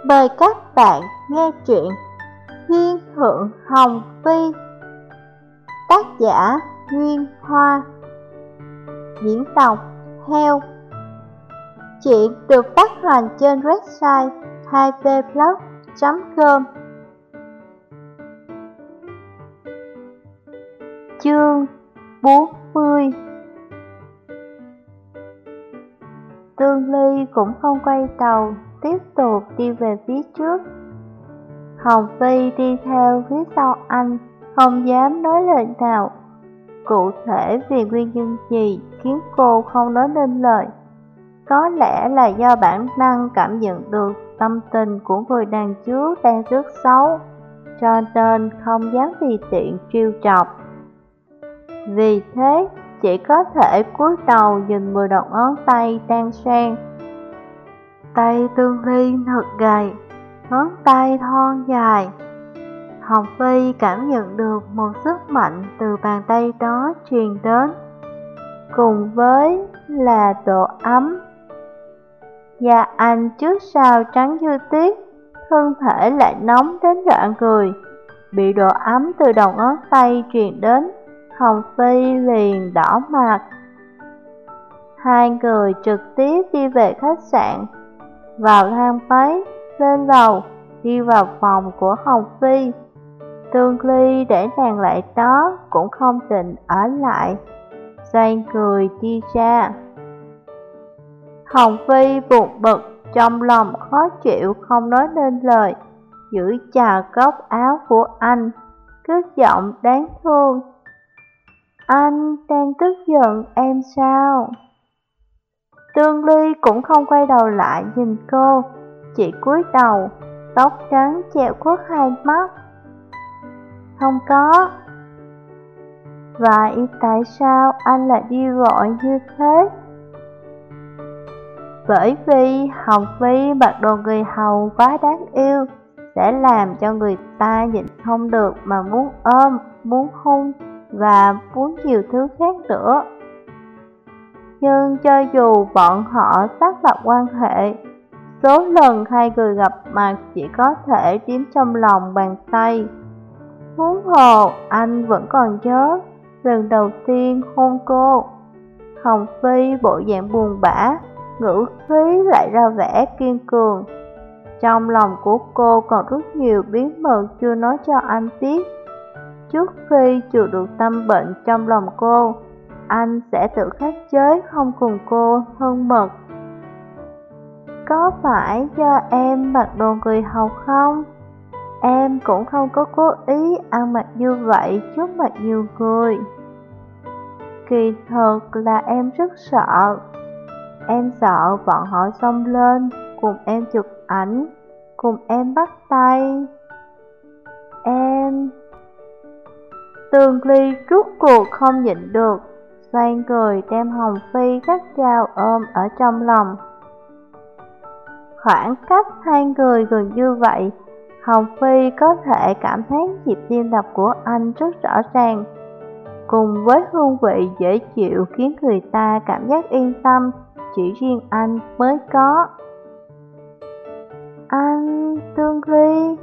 Mời các bạn nghe truyện Thiên Thượng Hồng Phi, tác giả Nguyên Hoa, diễn đọc Heo. Truyện được phát hành trên website 2vblog.com. Chương 40. Tương Ly cũng không quay đầu, tiếp tục đi về phía trước. Hồng Phi đi theo phía sau anh, không dám nói lời nào. Cụ thể vì nguyên nhân gì khiến cô không nói nên lời? Có lẽ là do bản năng cảm nhận được tâm tình của người đàn trước đang rất xấu, cho nên không dám tùy tiện trêu chọc. Vì thế, chỉ có thể cúi đầu nhìn 10 đầu ngón tay đang xoan. Tay Tương Ly thật gầy, ngón tay thon dài. Hồng Phi cảm nhận được một sức mạnh từ bàn tay đó truyền đến, cùng với là độ ấm. Da anh trước sau trắng như tuyết, thân thể lại nóng đến rợn người. Bị độ ấm từ đầu ngón tay truyền đến, Hồng Phi liền đỏ mặt. Hai người trực tiếp đi về khách sạn, vào thang máy, lên lầu, đi vào phòng của Hồng Phi. Tương Ly để nàng lại đó cũng không định ở lại, xoay người đi ra. Hồng Phi buồn bực, trong lòng khó chịu không nói nên lời, giữ chặt góc áo của anh, cất giọng đáng thương. Anh đang tức giận em sao? Tương Ly cũng không quay đầu lại nhìn cô, chỉ cúi đầu, tóc trắng che khuất hai mắt. Không có. Vậy tại sao anh lại đi vội như thế? Bởi vì Hồng Phi mặc đồ người hầu quá đáng yêu, sẽ làm cho người ta nhịn không được mà muốn ôm, muốn hôn và muốn nhiều thứ khác nữa. Nhưng cho dù bọn họ xác lập quan hệ, số lần hai người gặp mặt chỉ có thể đếm trong lòng bàn tay. Huống hồ anh vẫn còn nhớ lần đầu tiên hôn cô. Hồng Phi bộ dạng buồn bã, ngữ khí lại ra vẻ kiên cường. Trong lòng của cô còn rất nhiều bí mật chưa nói cho anh biết. Trước khi chịu được tâm bệnh trong lòng cô, anh sẽ tự khắc chế không cùng cô thân mật. Có phải do em mặc đồ người hầu không? Em cũng không có cố ý ăn mặc như vậy trước mặt nhiều người. Kỳ thật là em rất sợ. Em sợ bọn họ xông lên, cùng em chụp ảnh, cùng em bắt tay. Em... Tương Ly rút cuộc không nhịn được, xoay người đem Hồng Phi gắt gao ôm ở trong lòng. Khoảng cách hai người gần như vậy, Hồng Phi có thể cảm thấy nhịp tim đập của anh rất rõ ràng, cùng với hương vị dễ chịu khiến người ta cảm giác yên tâm, chỉ riêng anh mới có. Anh Tương Ly.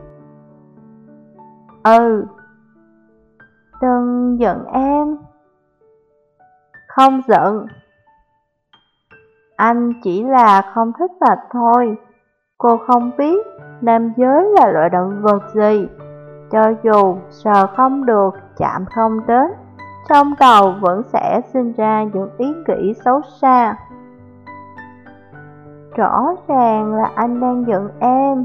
Đừng giận em. Không giận. Anh chỉ là không thích mà thôi. Cô không biết nam giới là loại động vật gì. Cho dù sờ không được, chạm không đến, trong đầu vẫn sẽ sinh ra những ý nghĩ xấu xa. Rõ ràng là anh đang giận em.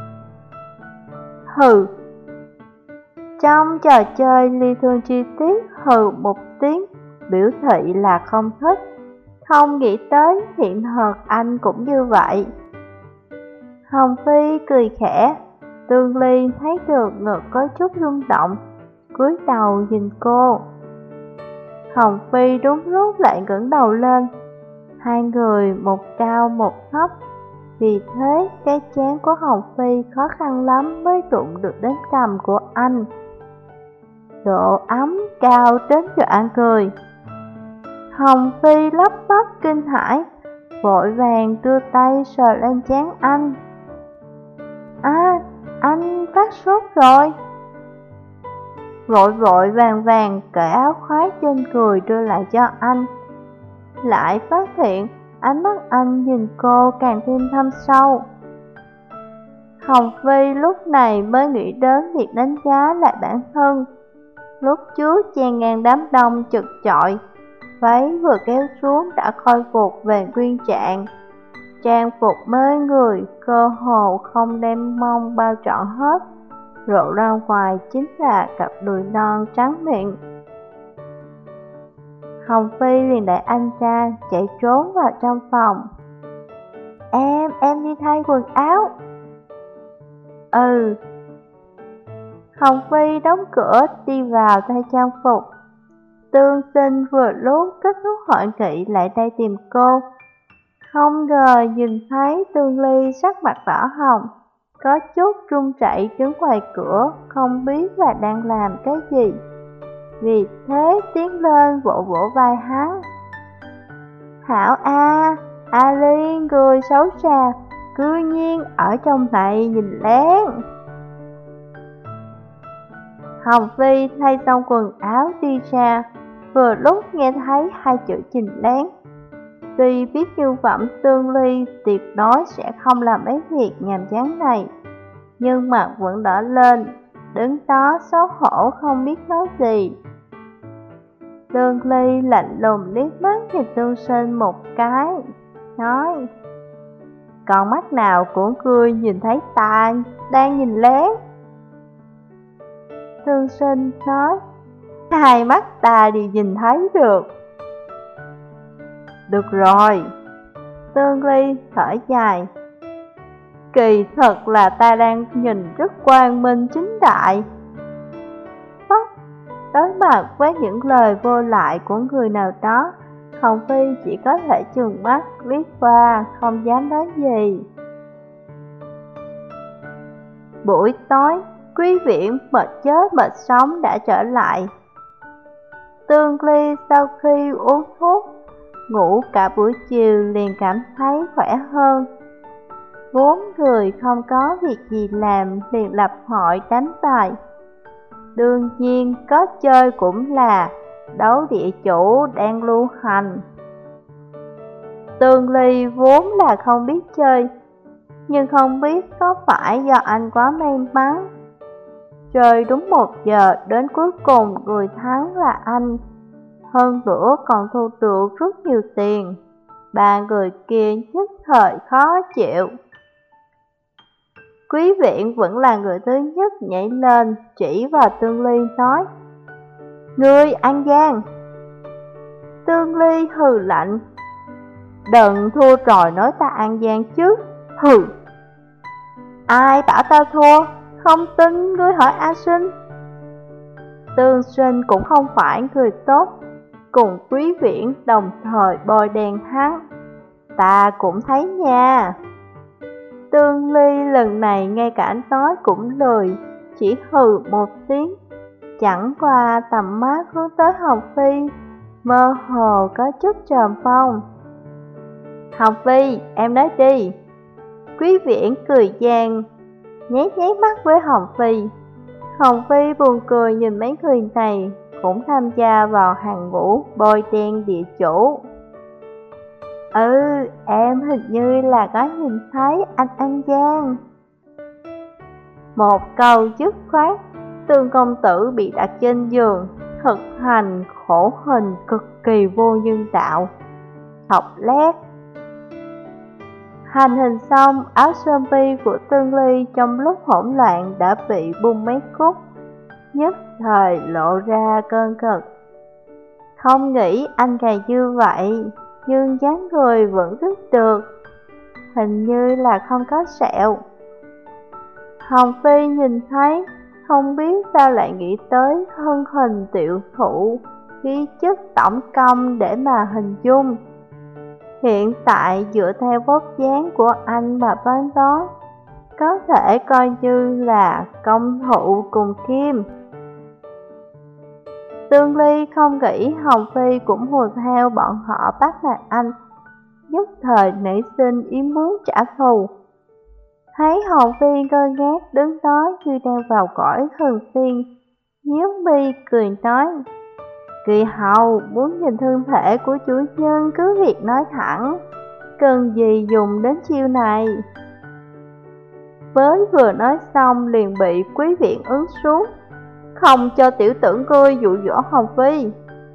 Hừ. Trong trò chơi ly thương chi tiết, hừ một tiếng, biểu thị là không thích. Không nghĩ tới hiện thực anh cũng như vậy. Hồng Phi cười khẽ. Tương Ly thấy được ngực có chút rung động, cúi đầu nhìn cô. Hồng Phi đúng lúc lại ngẩng đầu lên. Hai người một cao một thấp, vì thế cái trán của Hồng Phi khó khăn lắm mới đụng được đến cằm của anh. Độ ấm cao đến dọa người. Hồng Phi lắp bắp kinh hãi, vội vàng đưa tay sờ lên trán anh. anh phát sốt rồi. Vội vội vàng vàng cởi áo khoác trên người đưa lại cho anh. Lại phát hiện ánh mắt anh nhìn cô càng thêm thâm sâu. Hồng Phi lúc này mới nghĩ đến việc đánh giá lại bản thân. Lúc trước chen ngang đám đông chật chội, váy vừa kéo xuống đã khôi phục về nguyên trạng. Trang phục mới người cơ hồ không đem mông bao trọn hết, lộ ra ngoài chính là cặp đùi non trắng miệng. Hồng Phi liền đẩy anh ra chạy trốn vào trong phòng. Em đi thay quần áo. Ừ. Hồng Phi đóng cửa đi vào thay trang phục. Tương Sinh vừa lúc kết thúc hội nghị lại đây tìm cô. Không ngờ nhìn thấy Tương Ly sắc mặt đỏ hồng, có chút run rẩy đứng ngoài cửa, không biết là đang làm cái gì. Vì thế tiến lên vỗ vỗ vai hắn. Hảo A, Ali người xấu xa, cư nhiên ở trong này nhìn lén. Hồng Phi thay xong quần áo đi ra, vừa lúc nghe thấy hai chữ nhìn lén. Tuy biết như phẩm Tương Ly tuyệt đối sẽ không làm mấy việc nhàm chán này, nhưng mặt vẫn đỏ lên, đứng đó xấu hổ không biết nói gì. Tương Ly lạnh lùng liếc mắt nhìn Tương Sinh một cái, nói: Còn mắt nào của ngươi nhìn thấy ta đang nhìn lén? Tương Sinh nói: Hai mắt ta đều nhìn thấy được. Được rồi. Tương Ly thở dài: Kỳ thật là ta đang nhìn rất quang minh chính đại. Phốc, đối mặt với những lời vô lại của người nào đó, Hồng Phi chỉ có thể trừng mắt liếc qua, không dám nói gì. Buổi tối, quý viện mệt chết mệt sống đã trở lại. Tương Ly sau khi uống thuốc, ngủ cả buổi chiều liền cảm thấy khỏe hơn. Bốn người không có việc gì làm liền lập hội đánh bài. Đương nhiên có chơi cũng là đấu địa chủ đang lưu hành. Tương Ly vốn là không biết chơi, nhưng không biết có phải do anh quá may mắn. Chơi đúng 1 giờ đến cuối cùng người thắng là anh. Hơn nữa còn thu được rất nhiều tiền. Ba người kia nhất thời khó chịu. Quý viện vẫn là người thứ nhất nhảy lên, chỉ vào Tương Ly nói: Ngươi ăn gian. Tương Ly hừ lạnh: Đừng thua rồi nói ta ăn gian chứ. Hừ. Ai bảo tao thua? Không tin ngươi hỏi A Sinh. Tương Sinh cũng không phải người tốt, cùng quý viện đồng thời bôi đen hắn. Ta cũng thấy nha. Tương Ly lần này ngay cả nói cũng lười, chỉ hừ một tiếng. Chẳng qua tầm mắt hướng tới Hồng Phi, mơ hồ có chút trầm phong. Hồng Phi, em nói đi. Quý viện cười gian, nháy mắt với Hồng Phi. Hồng Phi buồn cười nhìn mấy người này, cũng tham gia vào hàng ngũ bôi đen địa chủ. Em hình như là có nhìn thấy anh ăn gian. Một câu dứt khoát, Tương công tử bị đặt trên giường, thực hành khổ hình cực kỳ vô nhân đạo. Học lét. Hành hình xong, áo sơ mi của Tương Ly trong lúc hỗn loạn đã bị bung mấy khúc, nhất thời lộ ra cơn cực. Không nghĩ anh gầy như vậy, nhưng dáng người vẫn rất được, hình như là không có sẹo. Hồng Phi nhìn thấy, không biết sao lại nghĩ tới thân hình tiểu thụ, khí chất tổng công để mà hình dung. Hiện tại dựa theo vóc dáng của anh mà phán đoán, có thể coi như là công thụ cùng kim. Tương Ly không nghĩ Hồng Phi cũng hùa theo bọn họ bắt nạt anh, nhất thời nảy sinh ý muốn trả thù. Thấy Hồng Phi ngơ ngác đứng đó như đang vào cõi thần tiên, nhíu mi cười nói: Kỳ hầu muốn nhìn thân thể của chủ nhân cứ việc nói thẳng, cần gì dùng đến chiêu này. Với vừa nói xong liền bị quý viện ứng xuống, không cho tiểu tử ngươi dụ dỗ Hồng Phi.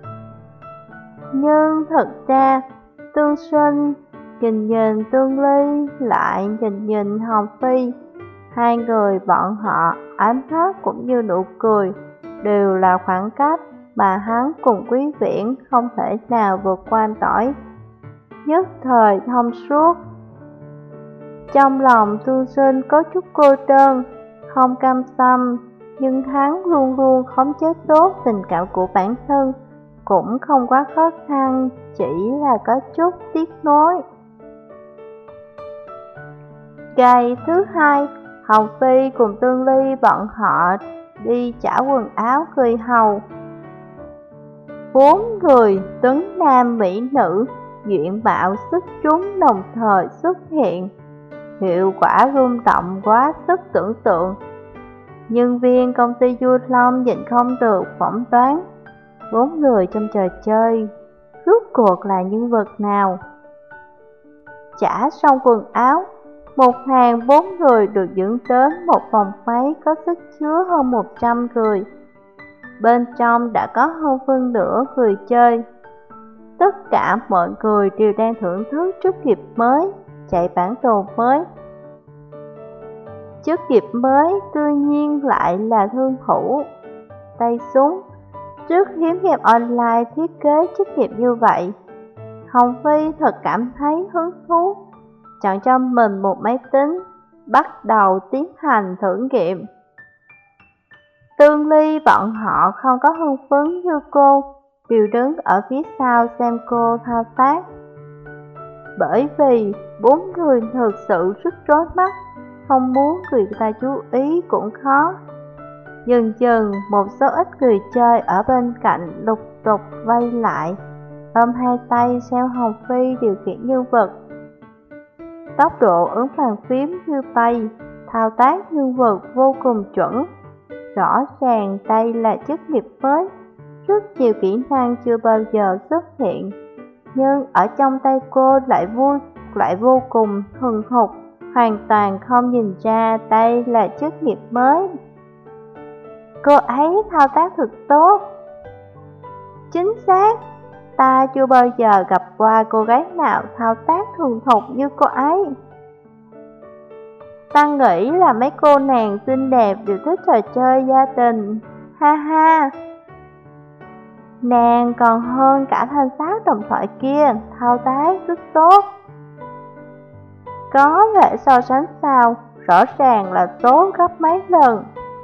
Nhưng thật ra Tương Sinh nhìn nhìn Tương Ly lại nhìn nhìn Hồng Phi, hai người bọn họ ánh mắt cũng như nụ cười đều là khoảng cách mà hắn cùng quý viễn không thể nào vượt qua nổi, nhất thời thông suốt. Trong lòng Tương Sinh có chút cô đơn, không cam tâm, nhưng hắn luôn luôn khống chế tốt tình cảm của bản thân, cũng không quá khó khăn, chỉ là có chút tiếc nuối. Ngày thứ hai, Hồng Phi cùng Tương Ly bọn họ đi trả quần áo người hầu. 4 người tuấn nam mỹ nữ, diện mạo xuất chúng đồng thời xuất hiện, hiệu quả rung động quá sức tưởng tượng. Nhân viên công ty Du Long nhìn không được phỏng đoán 4 người trong trò chơi rốt cuộc là nhân vật nào. Trả xong quần áo, một hàng 4 người được dẫn đến một phòng máy có sức chứa hơn 100 người. Bên trong đã có hơn phân nửa người chơi. Tất cả mọi người đều đang thưởng thức chức nghiệp mới, chạy bản đồ mới. Chức nghiệp mới tự nhiên lại là thương thủ, tay súng. Rất hiếm game online thiết kế chức nghiệp như vậy. Hồng Phi thật cảm thấy hứng thú, chọn cho mình một máy tính, bắt đầu tiến hành thử nghiệm. Tương Ly bọn họ không có hưng phấn như cô, đều đứng ở phía sau xem cô thao tác. Bởi vì 4 người thực sự rất rối mắt, không muốn người ta chú ý cũng khó. Dần dần một số ít người chơi ở bên cạnh lục tục vây lại, ôm hai tay xem Hồng Phi điều khiển nhân vật. Tốc độ ấn bàn phím như bay, thao tác nhân vật vô cùng chuẩn. Rõ ràng đây là chức nghiệp mới, rất nhiều kỹ năng chưa bao giờ xuất hiện, nhưng ở trong tay cô lại vô cùng thuần thục, hoàn toàn không nhìn ra đây là chức nghiệp mới. Cô ấy thao tác thật tốt. Chính xác, ta chưa bao giờ gặp qua cô gái nào thao tác thuần thục như cô ấy. Ta nghĩ là mấy cô nàng xinh đẹp đều thích trò chơi gia đình, ha ha. Nàng còn hơn cả thanh sát đồng thoại kia, thao tác rất tốt. Có thể so sánh sao, rõ ràng là tốt gấp mấy lần.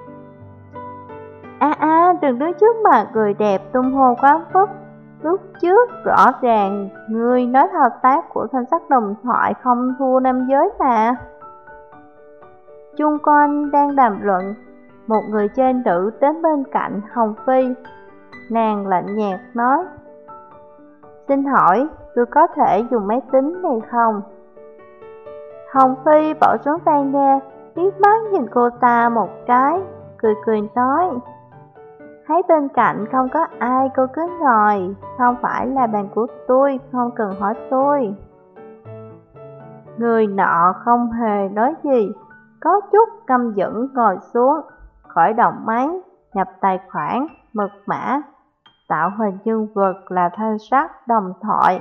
Đừng đứng trước mặt người đẹp tung hô quá phức. Lúc trước rõ ràng người nói thao tác của thanh sắc đồng thoại không thua nam giới mà. Chung quanh đang đàm luận, một người chơi nữ đến bên cạnh Hồng Phi. Nàng lạnh nhạt nói: Xin hỏi, tôi có thể dùng máy tính này không? Hồng Phi bỏ xuống tai nghe, liếc mắt nhìn cô ta một cái, cười nói: Thấy bên cạnh không có ai cô cứ ngồi, không phải là bàn của tôi, không cần hỏi tôi. Người nọ không hề nói gì, có chút căm giận ngồi xuống, khởi động máy, nhập tài khoản, mật mã, tạo hình nhân vật là thanh sắc đồng thoại.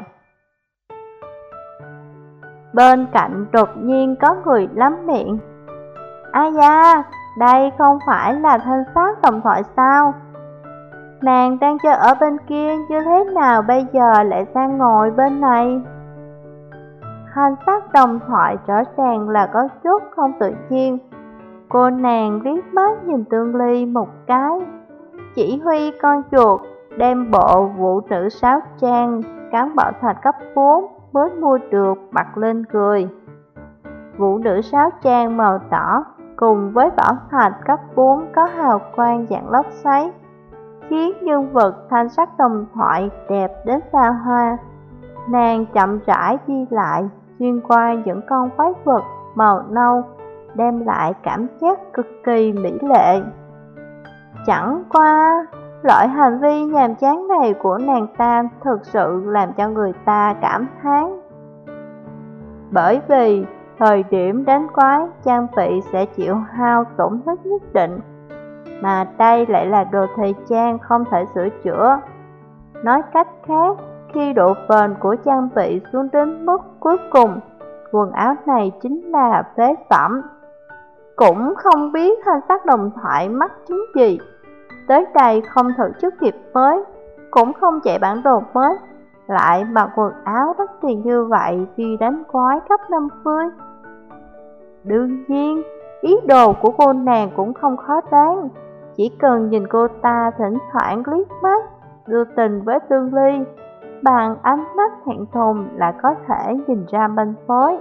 Bên cạnh đột nhiên có người lắm miệng: Ai da, đây không phải là thanh sắc đồng thoại sao? Nàng đang chơi ở bên kia, như thế nào bây giờ lại sang ngồi bên này? Thanh sắc đồng thoại rõ ràng là có chút không tự nhiên. Cô nàng liếc mắt nhìn Tương Ly một cái, chỉ huy con chuột đem bộ vũ nữ sáo trang cán bảo thạch cấp 4 mới mua được mặc lên cười. Vũ nữ sáo trang màu đỏ cùng với bảo thạch cấp 4 có hào quang dạng lốc xoáy, khiến nhân vật thanh sắc đồng thoại đẹp đến xa hoa. Nàng chậm rãi đi lại, xuyên qua những con quái vật màu nâu, đem lại cảm giác cực kỳ mỹ lệ. Chẳng qua, loại hành vi nhàm chán này của nàng ta thực sự làm cho người ta cảm thán. Bởi vì thời điểm đánh quái, trang bị sẽ chịu hao tổn thất nhất định, mà đây lại là đồ thời trang không thể sửa chữa. Nói cách khác, khi độ bền của trang bị xuống đến mức cuối cùng, quần áo này chính là phế phẩm. Cũng không biết thanh sắc đồng thoại mắc chứng gì, tới đây không thử chức nghiệp mới, cũng không chạy bản đồ mới, lại mặc quần áo đắt tiền như vậy đi đánh quái cấp 50. Đương nhiên, ý đồ của cô nàng cũng không khó đoán, chỉ cần nhìn cô ta thỉnh thoảng liếc mắt, đưa tình với Tương Ly, bằng ánh mắt thẹn thùng là có thể nhìn ra manh mối.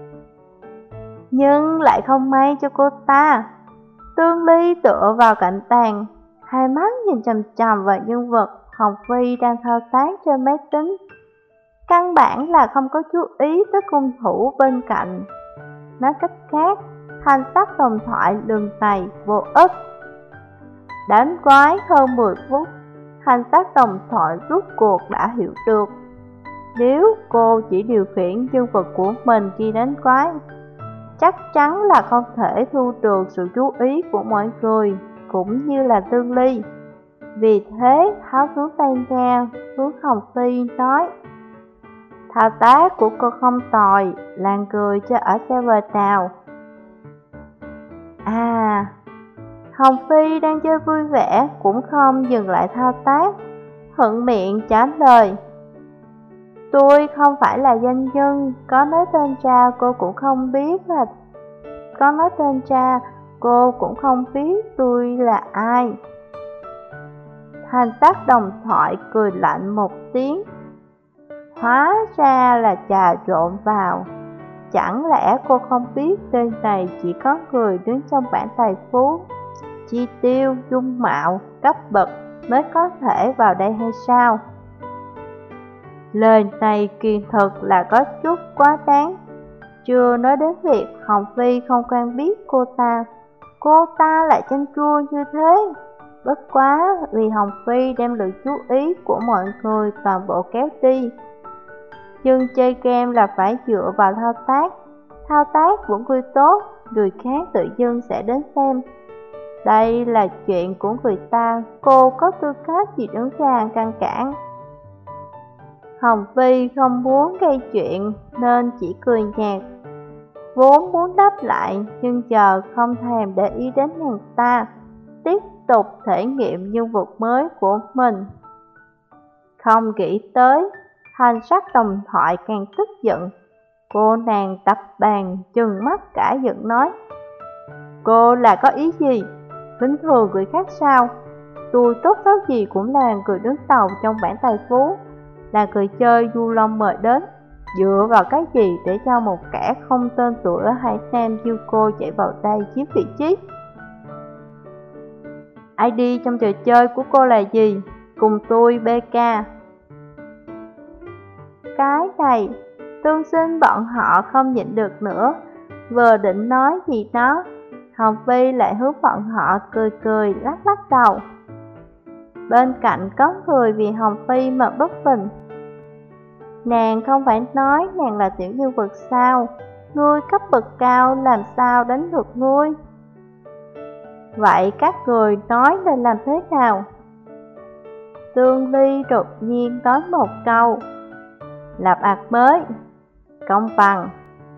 Nhưng lại không may cho cô ta, Tương Ly tựa vào cạnh bàn, hai mắt nhìn chằm chằm vào nhân vật Hồng Phi đang thao tác trên máy tính, căn bản là không có chú ý tới cung thủ bên cạnh. Nói cách khác, thanh sắc đồng thoại lần này vô ích. Đánh quái hơn 10 phút, thanh sắc đồng thoại rốt cuộc đã hiểu được, nếu cô chỉ điều khiển nhân vật của mình khi đánh quái, chắc chắn là không thể thu được sự chú ý của mọi người, cũng như là Tương Ly. Vì thế, tháo xuống tay nghe, hướng Hồng Phi nói: thao tác của cô không tồi, làng cười cho ở server nào. À, Hồng Phi đang chơi vui vẻ, cũng không dừng lại thao tác, thuận miệng trả lời: tôi không phải là danh nhân, có nói tên ra cô cũng không biết tôi là ai. Thanh sắc đồng thoại cười lạnh một tiếng: hóa ra là trà trộn vào. Chẳng lẽ cô không biết trên này chỉ có người đứng trong bảng tài phú, chi tiêu, dung mạo, cấp bậc mới có thể vào đây hay sao? Lời này kỳ thực là có chút quá đáng. Chưa nói đến việc Hồng Phi không quen biết cô ta lại chanh chua như thế. Bất quá vì Hồng Phi đem lực chú ý của mọi người toàn bộ kéo đi. Nhưng chơi game là phải dựa vào thao tác vẫn vui tốt, người khác tự dưng sẽ đến xem. Đây là chuyện của người ta, cô có tư cách gì đứng ra ngăn cản? Hồng Phi không muốn gây chuyện nên chỉ cười nhạt, vốn muốn đáp lại nhưng giờ không thèm để ý đến nàng ta, tiếp tục thể nghiệm nhân vật mới của mình. Không nghĩ tới, thanh sắc đồng thoại càng tức giận. Cô nàng đập bàn trừng mắt cả giận nói: cô là có ý gì? Bình thường người khác sao? Tôi tốt xấu gì cũng là người đứng đầu trong bảng tài phú, là người chơi du long mời đến, dựa vào cái gì để cho một kẻ không tên tuổi ở Hải Nam như cô chạy vào đây chiếm vị trí? ID trong trò chơi của cô là gì? Cùng tôi BK. Cái này, tương sinh bọn họ không nhịn được nữa, vừa định nói gì đó, Hồng Phi lại hướng bọn họ cười lắc đầu. Bên cạnh có người vì Hồng Phi mà bất bình. Nàng không phải nói nàng là tiểu nhân vật sao? Ngươi cấp bậc cao làm sao đánh được ngươi? Vậy các người nói nên làm thế nào? Tương Ly đột nhiên nói một câu: lập ạc mới, công bằng.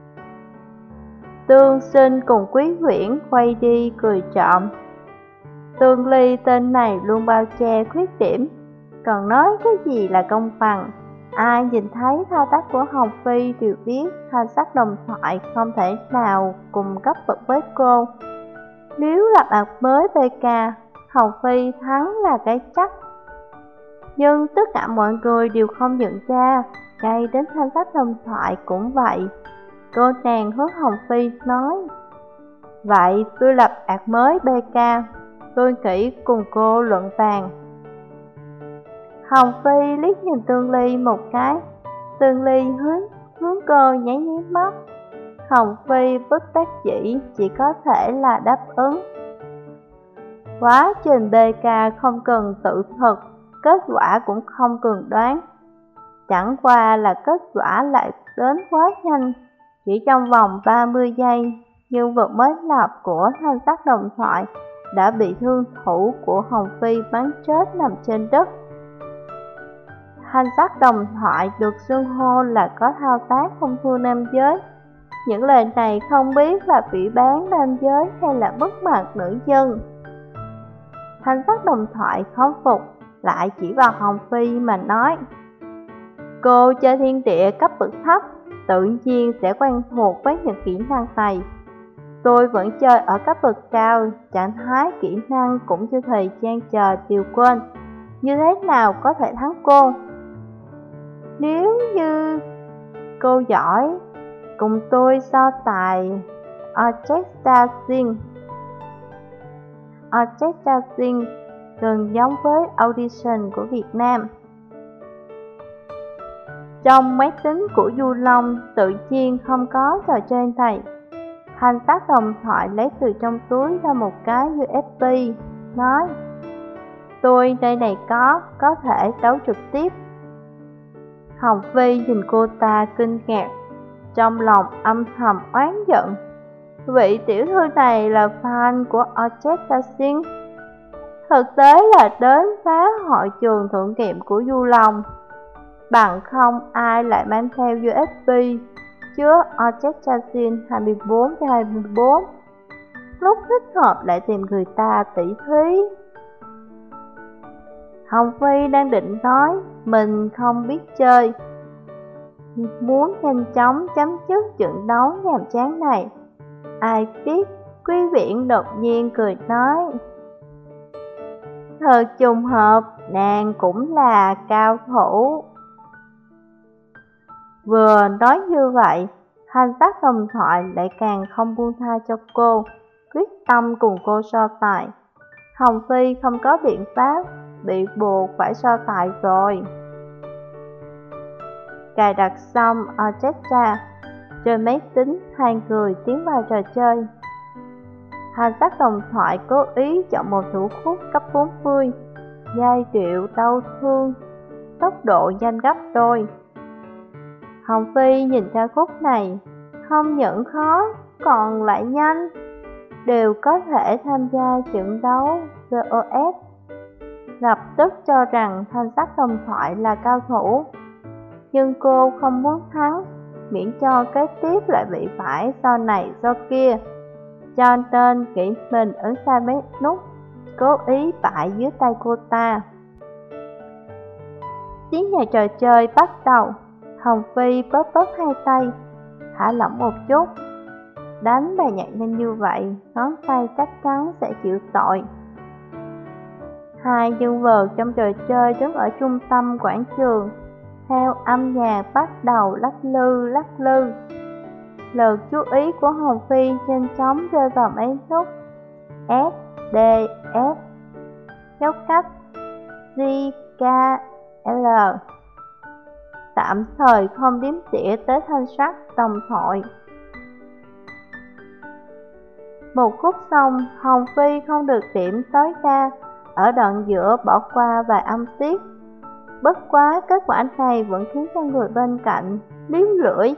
Tương Sinh cùng Quý Huyễn quay đi cười trộm. Tương Ly tên này luôn bao che khuyết điểm, còn nói cái gì là công bằng. Ai nhìn thấy thao tác của Hồng Phi đều biết thanh sắc đồng thoại không thể nào cùng cấp bậc với cô. Nếu lập ạc mới PK, Hồng Phi thắng là cái chắc. Nhưng tất cả mọi người đều không nhận ra, ngay đến thanh sắc đồng thoại cũng vậy. Cô nàng hướng Hồng Phi nói: vậy tôi lập ạc mới BK, tôi nghĩ cùng cô luận bàn. Hồng Phi liếc nhìn Tương Ly một cái, Tương Ly hướng cô nháy mắt. Hồng Phi bất đắc dĩ chỉ có thể là đáp ứng. Quá trình BK không cần tự thực, kết quả cũng không cần đoán. Chẳng qua là kết quả lại đến quá nhanh. Chỉ trong vòng 30 giây, nhân vật mới lập của Thanh Sắc Đồng Thoại đã bị thương thủ của Hồng Phi bắn chết nằm trên đất. Thanh Sắc Đồng Thoại được xưng hô là có thao tác không thua nam giới. Những lời này không biết là phỉ báng nam giới hay là mất mặt nữ dân. Thanh Sắc Đồng Thoại không phục, lại chỉ vào Hồng Phi mà nói: cô chơi thiên địa cấp bậc thấp, tự nhiên sẽ quen thuộc với những kỹ năng này. Tôi vẫn chơi ở cấp bậc cao, trạng thái kỹ năng cũng chưa thời gian chờ tiêu quên, như thế nào có thể thắng cô? Nếu như cô giỏi, cùng tôi so tài Orchestra Sing. Orchestra Sing gần giống với audition của Việt Nam. Trong máy tính của Du Long tự nhiên không có trò chơi này. Thanh Sắc Đồng Thoại lấy từ trong túi ra một cái USB, nói: tôi nơi này có thể đấu trực tiếp. Hồng Phi nhìn cô ta kinh ngạc, trong lòng âm thầm oán giận. Vị tiểu thư này là fan của Orchestra Sing, thực tế là đến phá hội trường thử nghiệm của Du Long. Bằng không ai lại mang theo USB chứa Orchestra Sing 24/24, lúc thích hợp lại tìm người ta tỉ thí. Hồng Phi đang định nói mình không biết chơi, muốn nhanh chóng chấm dứt trận đấu nhàm chán này. Ai biết Quý Viễn đột nhiên cười nói: thật trùng hợp, nàng cũng là cao thủ. Vừa nói như vậy, Thanh Sắc Đồng Thoại lại càng không buông tha cho cô, quyết tâm cùng cô so tài. Hồng Phi không có biện pháp, bị buộc phải so tài rồi. Cài đặt xong Orchestra, trên máy tính hai người tiến vào trò chơi. Thanh Sắc Đồng Thoại cố ý chọn một thủ khúc cấp 40, giai điệu đau thương, tốc độ nhanh gấp đôi. Hồng Phi nhìn ca khúc này, không những khó còn lại nhanh, đều có thể tham gia trận đấu VOS. Lập tức cho rằng Thanh Sắc Đồng Thoại là cao thủ, nhưng cô không muốn thắng, miễn cho kế tiếp lại bị phải so này so kia, cho nên nghĩ mình ấn sai mấy nút, cố ý bại dưới tay cô ta. Tiếng nhạc trò chơi bắt đầu. Hồng Phi bóp hai tay, thả lỏng một chút. Đánh bài nhạc nhanh như vậy, ngón tay chắc chắn sẽ chịu tội. Hai nhân vật trong trò chơi đứng ở trung tâm quảng trường, theo âm nhạc bắt đầu lắc lư. Lực chú ý của Hồng Phi nhanh chóng rơi vào mấy nút S, D, F, dấu cách G, K, L. Tạm thời không đếm xỉa tới Thanh Sắc Đồng Thoại. Một khúc xong, Hồng Phi không được điểm tối đa, ở đoạn giữa bỏ qua vài âm tiết. Bất quá kết quả này vẫn khiến cho người bên cạnh liếm lưỡi.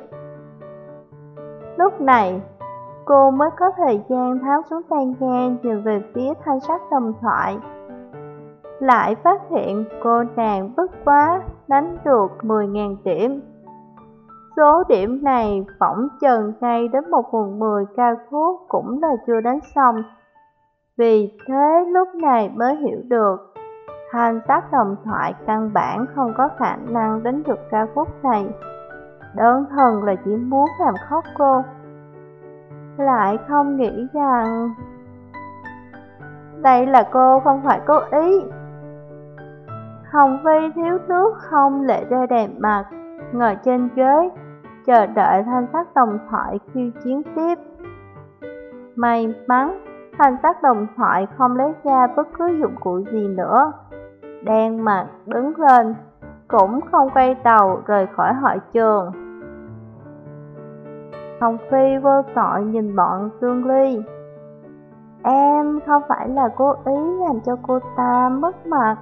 Lúc này, cô mới có thời gian tháo xuống tai nghe nhìn về phía Thanh Sắc Đồng Thoại. Lại phát hiện cô nàng bất quá đánh được 10.000 điểm. Số điểm này phỏng chừng ngay đến 1/10 cao thuốc cũng là chưa đánh xong. Vì thế lúc này mới hiểu được, Thanh Sắc Đồng Thoại căn bản không có khả năng đánh được cao khúc này. Đơn thuần là chỉ muốn làm khóc cô. Lại không nghĩ rằng đây là cô không phải cố ý. Hồng Phi thiếu nước không lệ rơi đầy mặt, ngồi trên ghế, chờ đợi Thanh Sắc Đồng Thoại khiêu chiến tiếp. May mắn, Thanh Sắc Đồng Thoại không lấy ra bất cứ dụng cụ gì nữa. Đen mặt đứng lên, cũng không quay đầu rời khỏi hội trường. Hồng Phi vô tội nhìn bọn Tương Ly. Em không phải là cố ý làm cho cô ta mất mặt.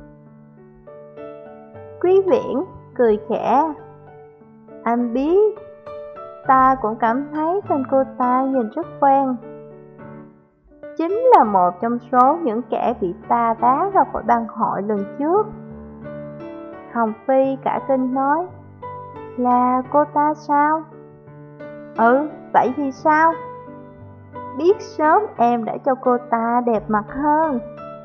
Quý Viễn cười khẽ. Anh biết, ta cũng cảm thấy tên cô ta nhìn rất quen. Chính là một trong số những kẻ bị ta đá ra khỏi bang hội lần trước. Hồng Phi cả kinh nói. Là cô ta sao? Ừ, vậy thì sao? Biết sớm em đã cho cô ta đẹp mặt hơn.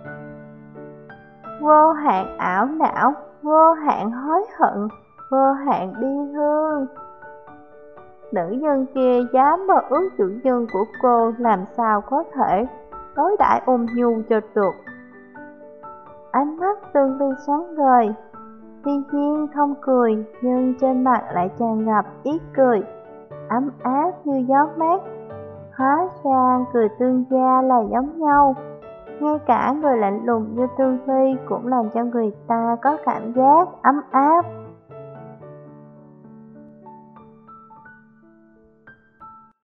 Vô hạn ảo não, vô hạn hối hận, vô hạn bi thương. Nữ nhân kia dám mơ ước chủ nhân của cô, làm sao có thể đối đãi ôn nhu cho được. Ánh mắt Tương Ly sáng ngời, thiên nhiên không cười, nhưng trên mặt lại tràn ngập ý cười, ấm áp như gió mát. Hóa ra cười tương gia là giống nhau. Ngay cả người lạnh lùng như Tương Ly cũng làm cho người ta có cảm giác ấm áp.